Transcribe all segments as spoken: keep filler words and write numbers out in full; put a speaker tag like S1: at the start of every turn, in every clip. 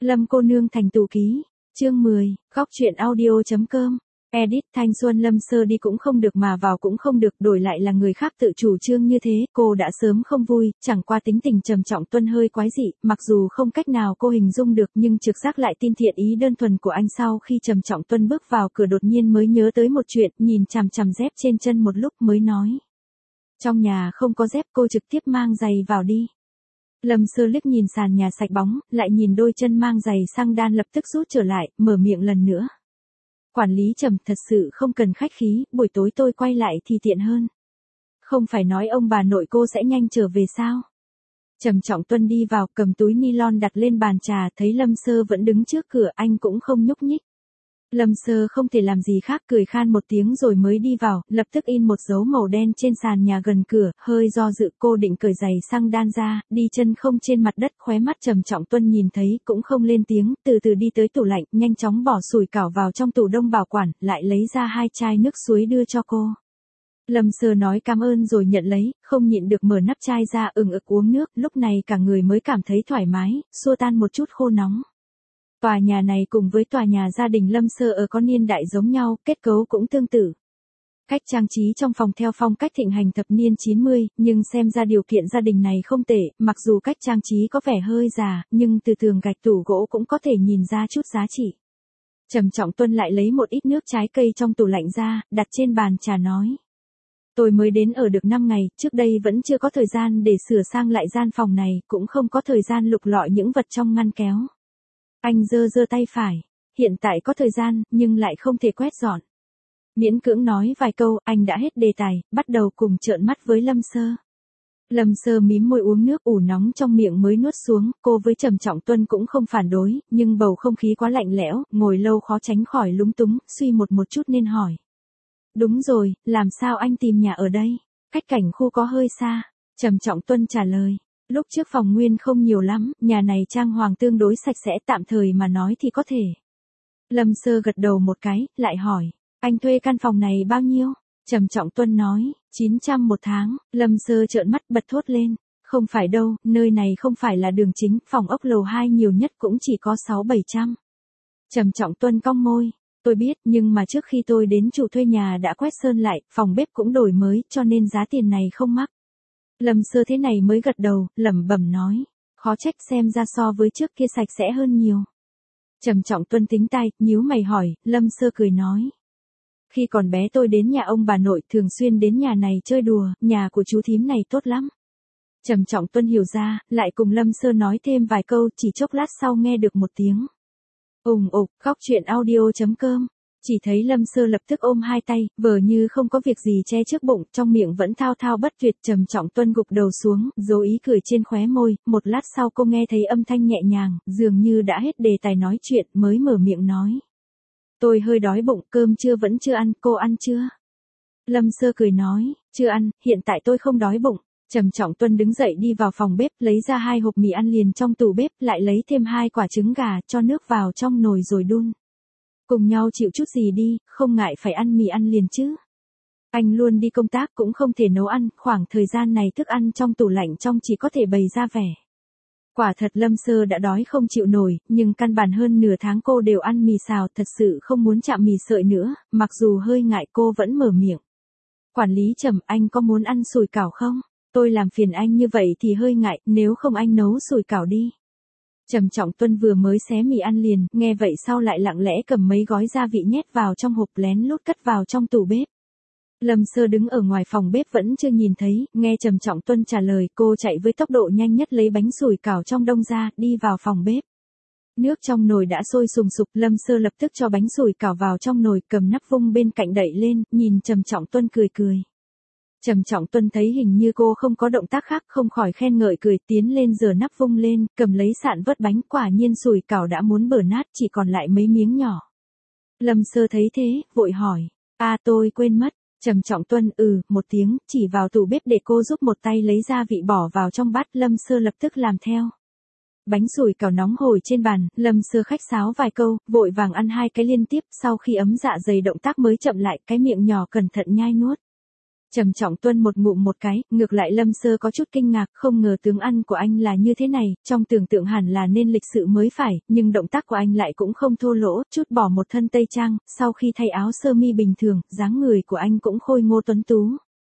S1: Lâm cô nương thành tù ký. Chương mười, góc truyện audio.com. Edit thanh xuân Lâm Sơ đi cũng không được mà vào cũng không được, đổi lại là người khác tự chủ trương như thế, cô đã sớm không vui, chẳng qua tính tình Trầm Trọng Tuân hơi quái dị, mặc dù không cách nào cô hình dung được nhưng trực giác lại tin thiện ý đơn thuần của anh. Sau khi Trầm Trọng Tuân bước vào cửa đột nhiên mới nhớ tới một chuyện, nhìn chằm chằm dép trên chân một lúc mới nói. Trong nhà không có dép, cô trực tiếp mang giày vào đi. Lâm Sơ liếc nhìn sàn nhà sạch bóng, lại nhìn đôi chân mang giày sang đan lập tức rút trở lại, mở miệng lần nữa. Quản lý Trầm, thật sự không cần khách khí, buổi tối tôi quay lại thì tiện hơn. Không phải nói ông bà nội cô sẽ nhanh trở về sao? Trầm Trọng Tuân đi vào, cầm túi nylon đặt lên bàn trà, thấy Lâm Sơ vẫn đứng trước cửa, anh cũng không nhúc nhích. Lâm Sơ không thể làm gì khác, cười khan một tiếng rồi mới đi vào, lập tức in một dấu màu đen trên sàn nhà gần cửa, hơi do dự cô định cởi giày sang đan ra, đi chân không trên mặt đất. Khóe mắt Trầm Trọng Tuân nhìn thấy cũng không lên tiếng, từ từ đi tới tủ lạnh, nhanh chóng bỏ sủi cảo vào trong tủ đông bảo quản, lại lấy ra hai chai nước suối đưa cho cô. Lâm Sơ nói cảm ơn rồi nhận lấy, không nhịn được mở nắp chai ra ừng ực uống nước, lúc này cả người mới cảm thấy thoải mái, xua tan một chút khô nóng. Tòa nhà này cùng với tòa nhà gia đình Lâm Sơ ở có niên đại giống nhau, kết cấu cũng tương tự. Cách trang trí trong phòng theo phong cách thịnh hành thập niên chín mươi, nhưng xem ra điều kiện gia đình này không tệ, mặc dù cách trang trí có vẻ hơi già, nhưng từ tường gạch tủ gỗ cũng có thể nhìn ra chút giá trị. Trầm Trọng Tuân lại lấy một ít nước trái cây trong tủ lạnh ra, đặt trên bàn trà nói. Tôi mới đến ở được năm ngày, trước đây vẫn chưa có thời gian để sửa sang lại gian phòng này, cũng không có thời gian lục lọi những vật trong ngăn kéo. Anh giơ giơ tay phải, hiện tại có thời gian, nhưng lại không thể quét dọn. Miễn cưỡng nói vài câu, anh đã hết đề tài, bắt đầu cùng trợn mắt với Lâm Sơ. Lâm Sơ mím môi uống nước ủ nóng trong miệng mới nuốt xuống, cô với Trầm Trọng Tuân cũng không phản đối, nhưng bầu không khí quá lạnh lẽo, ngồi lâu khó tránh khỏi lúng túng, suy một một chút nên hỏi. Đúng rồi, làm sao anh tìm nhà ở đây? Cách cảnh khu có hơi xa. Trầm Trọng Tuân trả lời. Lúc trước phòng nguyên không nhiều lắm, nhà này trang hoàng tương đối sạch sẽ, tạm thời mà nói thì có thể. Lâm Sơ gật đầu một cái, lại hỏi, anh thuê căn phòng này bao nhiêu? Trầm Trọng Tuân nói, chín trăm một tháng. Lâm Sơ trợn mắt bật thốt lên, không phải đâu, nơi này không phải là đường chính, phòng ốc lầu hai nhiều nhất cũng chỉ có sáu bảy trăm. Trầm Trọng Tuân cong môi, tôi biết, nhưng mà trước khi tôi đến chủ thuê nhà đã quét sơn lại, phòng bếp cũng đổi mới, cho nên giá tiền này không mắc. Lâm Sơ thế này mới gật đầu, lẩm bẩm nói, khó trách, xem ra so với trước kia sạch sẽ hơn nhiều. Trầm Trọng Tuân tính tai, nhíu mày hỏi, Lâm Sơ cười nói. Khi còn bé tôi đến nhà ông bà nội, thường xuyên đến nhà này chơi đùa, nhà của chú thím này tốt lắm. Trầm Trọng Tuân hiểu ra, lại cùng Lâm Sơ nói thêm vài câu, chỉ chốc lát sau nghe được một tiếng. Ùng ục, góc truyện audio.com. Chỉ thấy Lâm Sơ lập tức ôm hai tay, vờ như không có việc gì che trước bụng, trong miệng vẫn thao thao bất tuyệt. Trầm Trọng Tuân gục đầu xuống, dối ý cười trên khóe môi, một lát sau cô nghe thấy âm thanh nhẹ nhàng, dường như đã hết đề tài nói chuyện, mới mở miệng nói. Tôi hơi đói bụng, cơm trưa vẫn chưa ăn, cô ăn chưa? Lâm Sơ cười nói, chưa ăn, hiện tại tôi không đói bụng. Trầm Trọng Tuân đứng dậy đi vào phòng bếp, lấy ra hai hộp mì ăn liền trong tủ bếp, lại lấy thêm hai quả trứng gà, cho nước vào trong nồi rồi đun. Cùng nhau chịu chút gì đi, không ngại phải ăn mì ăn liền chứ. Anh luôn đi công tác cũng không thể nấu ăn, khoảng thời gian này thức ăn trong tủ lạnh trong chỉ có thể bày ra vẻ. Quả thật Lâm Sơ đã đói không chịu nổi, nhưng căn bản hơn nửa tháng cô đều ăn mì xào, thật sự không muốn chạm mì sợi nữa, mặc dù hơi ngại cô vẫn mở miệng. Quản lý Trầm, anh có muốn ăn sủi cảo không? Tôi làm phiền anh như vậy thì hơi ngại, nếu không anh nấu sủi cảo đi. Trầm Trọng Tuân vừa mới xé mì ăn liền, nghe vậy sau lại lặng lẽ cầm mấy gói gia vị nhét vào trong hộp lén lút cất vào trong tủ bếp. Lâm Sơ đứng ở ngoài phòng bếp vẫn chưa nhìn thấy, nghe Trầm Trọng Tuân trả lời, cô chạy với tốc độ nhanh nhất lấy bánh sủi cảo trong đông ra, đi vào phòng bếp. Nước trong nồi đã sôi sùng sục, Lâm Sơ lập tức cho bánh sủi cảo vào trong nồi, cầm nắp vung bên cạnh đậy lên, nhìn Trầm Trọng Tuân cười cười. Trầm Trọng Tuân thấy hình như cô không có động tác khác, không khỏi khen ngợi cười, tiến lên giở nắp vung lên, cầm lấy sạn vớt bánh, quả nhiên sủi cảo đã muốn bở nát, chỉ còn lại mấy miếng nhỏ. Lâm Sơ thấy thế, vội hỏi, a tôi quên mất. Trầm Trọng Tuân ừ một tiếng, chỉ vào tủ bếp để cô giúp một tay lấy gia vị bỏ vào trong bát. Lâm Sơ lập tức làm theo. Bánh sủi cảo nóng hổi trên bàn, Lâm Sơ khách sáo vài câu, vội vàng ăn hai cái liên tiếp, sau khi ấm dạ dày động tác mới chậm lại, cái miệng nhỏ cẩn thận nhai nuốt. Trầm Trọng Tuân một ngụm một cái, ngược lại Lâm Sơ có chút kinh ngạc, không ngờ tướng ăn của anh là như thế này, trong tưởng tượng hẳn là nên lịch sự mới phải, nhưng động tác của anh lại cũng không thô lỗ, chút bỏ một thân tây trang, sau khi thay áo sơ mi bình thường, dáng người của anh cũng khôi ngô tuấn tú.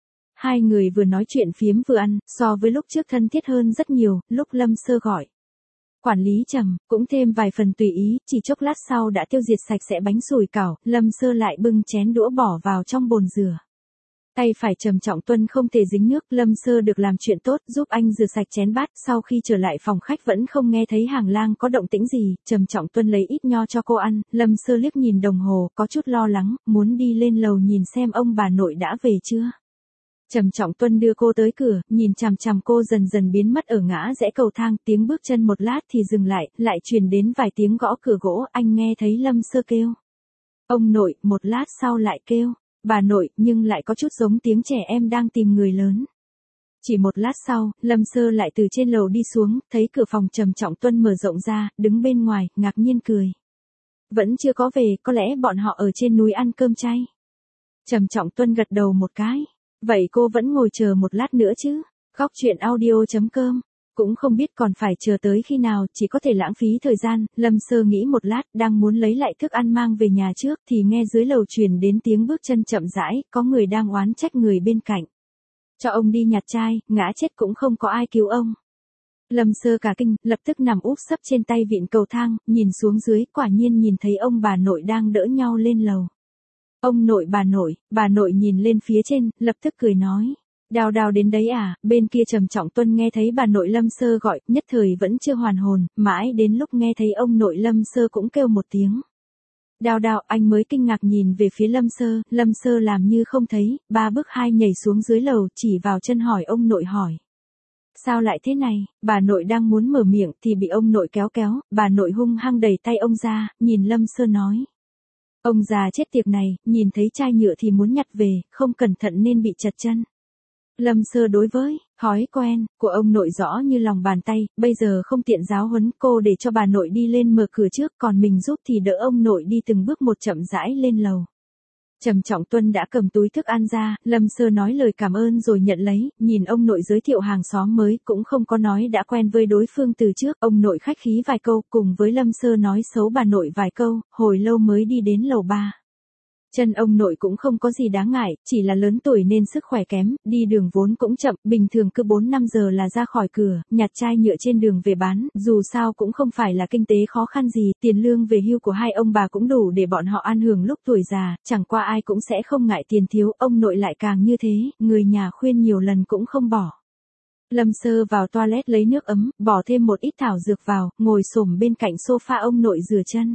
S1: Hai người vừa nói chuyện phiếm vừa ăn, so với lúc trước thân thiết hơn rất nhiều, lúc Lâm Sơ gọi quản lý Trầm, cũng thêm vài phần tùy ý, chỉ chốc lát sau đã tiêu diệt sạch sẽ bánh sủi cảo, Lâm Sơ lại bưng chén đũa bỏ vào trong bồn rửa. Tay phải Trầm Trọng Tuân không thể dính nước, Lâm Sơ được làm chuyện tốt, giúp anh rửa sạch chén bát, sau khi trở lại phòng khách vẫn không nghe thấy hàng lang có động tĩnh gì, Trầm Trọng Tuân lấy ít nho cho cô ăn, Lâm Sơ liếc nhìn đồng hồ, có chút lo lắng, muốn đi lên lầu nhìn xem ông bà nội đã về chưa. Trầm Trọng Tuân đưa cô tới cửa, nhìn chằm chằm cô dần dần biến mất ở ngã rẽ cầu thang, tiếng bước chân một lát thì dừng lại, lại truyền đến vài tiếng gõ cửa gỗ, anh nghe thấy Lâm Sơ kêu. Ông nội, một lát sau lại kêu. Bà nội, nhưng lại có chút giống tiếng trẻ em đang tìm người lớn. Chỉ một lát sau, Lâm Sơ lại từ trên lầu đi xuống, thấy cửa phòng Trầm Trọng Tuân mở rộng ra, đứng bên ngoài, ngạc nhiên cười. Vẫn chưa có về, có lẽ bọn họ ở trên núi ăn cơm chay. Trầm Trọng Tuân gật đầu một cái. Vậy cô vẫn ngồi chờ một lát nữa chứ? Góc chuyện audio chấm com. Cũng không biết còn phải chờ tới khi nào, chỉ có thể lãng phí thời gian, Lâm Sơ nghĩ một lát, đang muốn lấy lại thức ăn mang về nhà trước, thì nghe dưới lầu truyền đến tiếng bước chân chậm rãi, có người đang oán trách người bên cạnh. Cho ông đi nhặt chai, ngã chết cũng không có ai cứu ông. Lâm Sơ cả kinh, lập tức nằm úp sấp trên tay vịn cầu thang, nhìn xuống dưới, quả nhiên nhìn thấy ông bà nội đang đỡ nhau lên lầu. Ông nội bà nội, bà nội nhìn lên phía trên, lập tức cười nói. Đào đào đến đấy à, bên kia Trầm Trọng Tuân nghe thấy bà nội Lâm Sơ gọi, nhất thời vẫn chưa hoàn hồn, mãi đến lúc nghe thấy ông nội Lâm Sơ cũng kêu một tiếng. Đào đào, anh mới kinh ngạc nhìn về phía Lâm Sơ, Lâm Sơ làm như không thấy, ba bước hai nhảy xuống dưới lầu, chỉ vào chân hỏi ông nội hỏi. Sao lại thế này, bà nội đang muốn mở miệng thì bị ông nội kéo kéo, bà nội hung hăng đẩy tay ông ra, nhìn Lâm Sơ nói. Ông già chết tiệt này, nhìn thấy chai nhựa thì muốn nhặt về, không cẩn thận nên bị chật chân. Lâm Sơ đối với thói quen của ông nội rõ như lòng bàn tay, bây giờ không tiện giáo huấn cô để cho bà nội đi lên mở cửa trước, còn mình giúp thì đỡ ông nội đi từng bước một chậm rãi lên lầu. Trầm Trọng Tuân đã cầm túi thức ăn ra, Lâm Sơ nói lời cảm ơn rồi nhận lấy, nhìn ông nội giới thiệu hàng xóm mới, cũng không có nói đã quen với đối phương từ trước, ông nội khách khí vài câu, cùng với Lâm Sơ nói xấu bà nội vài câu, hồi lâu mới đi đến lầu ba. Chân ông nội cũng không có gì đáng ngại, chỉ là lớn tuổi nên sức khỏe kém, đi đường vốn cũng chậm, bình thường cứ bốn năm giờ là ra khỏi cửa, nhặt chai nhựa trên đường về bán, dù sao cũng không phải là kinh tế khó khăn gì, tiền lương về hưu của hai ông bà cũng đủ để bọn họ ăn hưởng lúc tuổi già, chẳng qua ai cũng sẽ không ngại tiền thiếu, ông nội lại càng như thế, người nhà khuyên nhiều lần cũng không bỏ. Lâm Sơ vào toilet lấy nước ấm, bỏ thêm một ít thảo dược vào, ngồi xổm bên cạnh sofa ông nội rửa chân.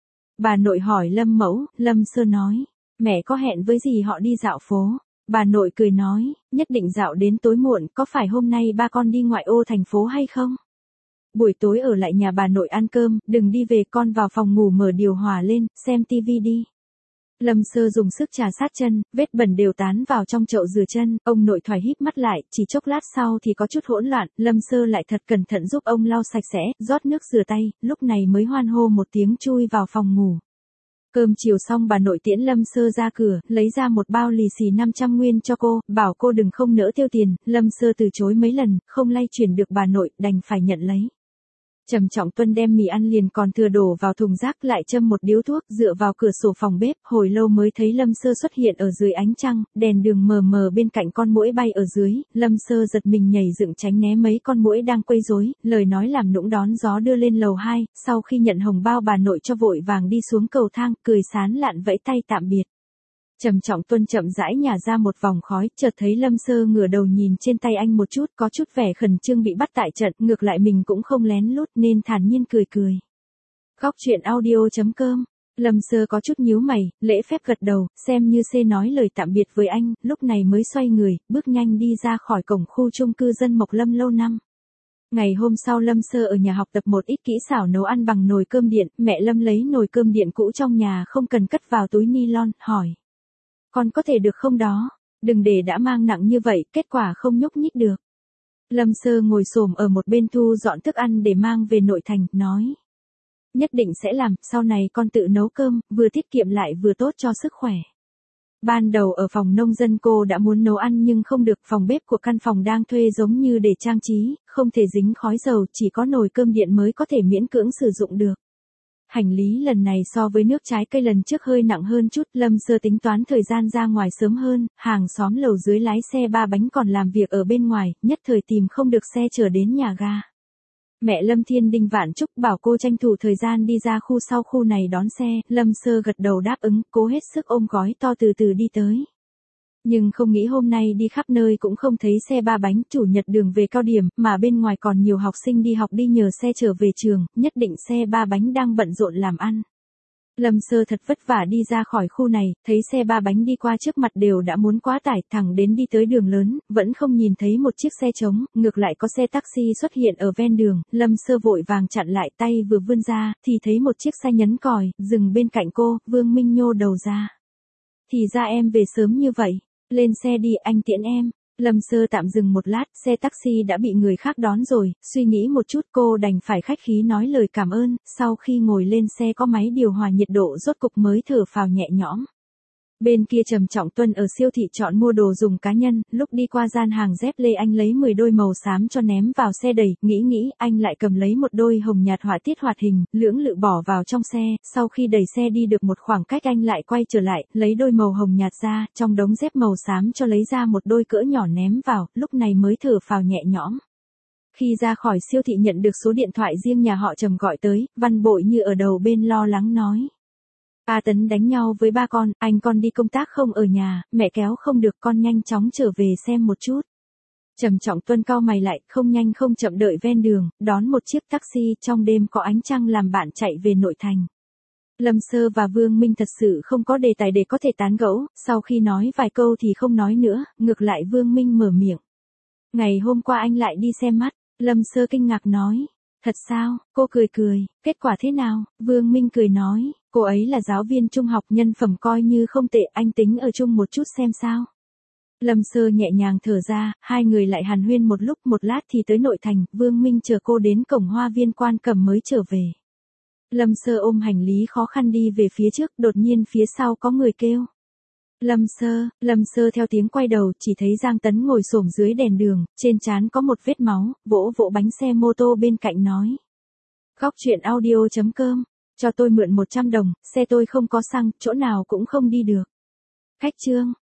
S1: Bà nội hỏi Lâm Mẫu, Lâm Sơ nói. Mẹ có hẹn với gì họ đi dạo phố. Bà nội cười nói, nhất định dạo đến tối muộn, có phải hôm nay ba con đi ngoại ô thành phố hay không? Buổi tối ở lại nhà bà nội ăn cơm, đừng đi về, con vào phòng ngủ mở điều hòa lên, xem tivi đi. Lâm Sơ dùng sức trà sát chân, vết bẩn đều tán vào trong chậu rửa chân, ông nội thoải híp mắt lại, chỉ chốc lát sau thì có chút hỗn loạn, Lâm Sơ lại thật cẩn thận giúp ông lau sạch sẽ, rót nước rửa tay, lúc này mới hoan hô một tiếng chui vào phòng ngủ. Cơm chiều xong bà nội tiễn Lâm Sơ ra cửa, lấy ra một bao lì xì năm trăm nguyên cho cô, bảo cô đừng không nỡ tiêu tiền, Lâm Sơ từ chối mấy lần, không lay chuyển được bà nội, đành phải nhận lấy. Trầm Trọng Tuân đem mì ăn liền còn thừa đổ vào thùng rác, lại châm một điếu thuốc, dựa vào cửa sổ phòng bếp, hồi lâu mới thấy Lâm Sơ xuất hiện ở dưới ánh trăng, đèn đường mờ mờ bên cạnh con muỗi bay ở dưới, Lâm Sơ giật mình nhảy dựng tránh né mấy con muỗi đang quấy rối, lời nói làm nũng đón gió đưa lên lầu hai, sau khi nhận hồng bao bà nội cho vội vàng đi xuống cầu thang, cười sán lạn vẫy tay tạm biệt. Trầm Trọng Tuân chậm rãi nhả ra một vòng khói, chợt thấy Lâm Sơ ngửa đầu nhìn trên tay anh một chút, có chút vẻ khẩn trương bị bắt tại trận, ngược lại mình cũng không lén lút nên thản nhiên cười cười. Góc chuyện audio chấm com. Lâm Sơ có chút nhíu mày, lễ phép gật đầu, xem như xê nói lời tạm biệt với anh, lúc này mới xoay người, bước nhanh đi ra khỏi cổng khu chung cư dân Mộc Lâm lâu năm. Ngày hôm sau Lâm Sơ ở nhà học tập một ít kỹ xảo nấu ăn bằng nồi cơm điện, mẹ Lâm lấy nồi cơm điện cũ trong nhà không cần cất vào túi nylon, hỏi. Con có thể được không đó? Đừng để đã mang nặng như vậy, kết quả không nhúc nhích được. Lâm Sơ ngồi xổm ở một bên thu dọn thức ăn để mang về nội thành, nói. Nhất định sẽ làm, sau này con tự nấu cơm, vừa tiết kiệm lại vừa tốt cho sức khỏe. Ban đầu ở phòng nông dân cô đã muốn nấu ăn nhưng không được, phòng bếp của căn phòng đang thuê giống như để trang trí, không thể dính khói dầu, chỉ có nồi cơm điện mới có thể miễn cưỡng sử dụng được. Hành lý lần này so với nước trái cây lần trước hơi nặng hơn chút, Lâm Sơ tính toán thời gian ra ngoài sớm hơn, hàng xóm lầu dưới lái xe ba bánh còn làm việc ở bên ngoài, nhất thời tìm không được xe chở đến nhà ga. Mẹ Lâm Thiên Đinh vạn chúc bảo cô tranh thủ thời gian đi ra khu sau khu này đón xe, Lâm Sơ gật đầu đáp ứng, cố hết sức ôm gói to từ từ đi tới. Nhưng không nghĩ hôm nay đi khắp nơi cũng không thấy xe ba bánh, chủ nhật đường về cao điểm, mà bên ngoài còn nhiều học sinh đi học đi nhờ xe trở về trường, nhất định xe ba bánh đang bận rộn làm ăn. Lâm Sơ thật vất vả đi ra khỏi khu này, thấy xe ba bánh đi qua trước mặt đều đã muốn quá tải, thẳng đến đi tới đường lớn, vẫn không nhìn thấy một chiếc xe trống, ngược lại có xe taxi xuất hiện ở ven đường, Lâm Sơ vội vàng chặn lại, tay vừa vươn ra, thì thấy một chiếc xe nhấn còi, dừng bên cạnh cô, Vương Minh nhô đầu ra. Thì ra em về sớm như vậy, lên xe đi anh tiễn em. Lâm Sơ tạm dừng một lát, xe taxi đã bị người khác đón rồi, suy nghĩ một chút cô đành phải khách khí nói lời cảm ơn, sau khi ngồi lên xe có máy điều hòa nhiệt độ rốt cục mới thở phào nhẹ nhõm. Bên kia Trầm Trọng Tuân ở siêu thị chọn mua đồ dùng cá nhân, lúc đi qua gian hàng dép lê anh lấy mười đôi màu xám cho ném vào xe đẩy, nghĩ nghĩ, anh lại cầm lấy một đôi hồng nhạt họa tiết hoạt hình, lưỡng lự bỏ vào trong xe, sau khi đẩy xe đi được một khoảng cách anh lại quay trở lại, lấy đôi màu hồng nhạt ra, trong đống dép màu xám cho lấy ra một đôi cỡ nhỏ ném vào, lúc này mới thở phào nhẹ nhõm. Khi ra khỏi siêu thị nhận được số điện thoại riêng nhà họ Trầm gọi tới, Văn Bội như ở đầu bên lo lắng nói. A Tấn đánh nhau với ba con, anh con đi công tác không ở nhà, mẹ kéo không được con nhanh chóng trở về xem một chút. Trầm Trọng Tuân cau mày lại, không nhanh không chậm đợi ven đường, đón một chiếc taxi trong đêm có ánh trăng làm bạn chạy về nội thành. Lâm Sơ và Vương Minh thật sự không có đề tài để có thể tán gẫu, sau khi nói vài câu thì không nói nữa, ngược lại Vương Minh mở miệng. Ngày hôm qua anh lại đi xem mắt, Lâm Sơ kinh ngạc nói. Thật sao, cô cười cười, kết quả thế nào, Vương Minh cười nói, cô ấy là giáo viên trung học nhân phẩm coi như không tệ, anh tính ở chung một chút xem sao. Lâm Sơ nhẹ nhàng thở ra, hai người lại hàn huyên một lúc một lát thì tới nội thành, Vương Minh chờ cô đến cổng Hoa Viên Quan Cẩm mới trở về. Lâm Sơ ôm hành lý khó khăn đi về phía trước, đột nhiên phía sau có người kêu. Lâm Sơ, Lâm Sơ theo tiếng quay đầu, chỉ thấy Giang Tấn ngồi xổm dưới đèn đường, trên trán có một vết máu, vỗ vỗ bánh xe mô tô bên cạnh nói. Góc truyện audio chấm com, cho tôi mượn một trăm đồng, xe tôi không có xăng, chỗ nào cũng không đi được. Khách trương.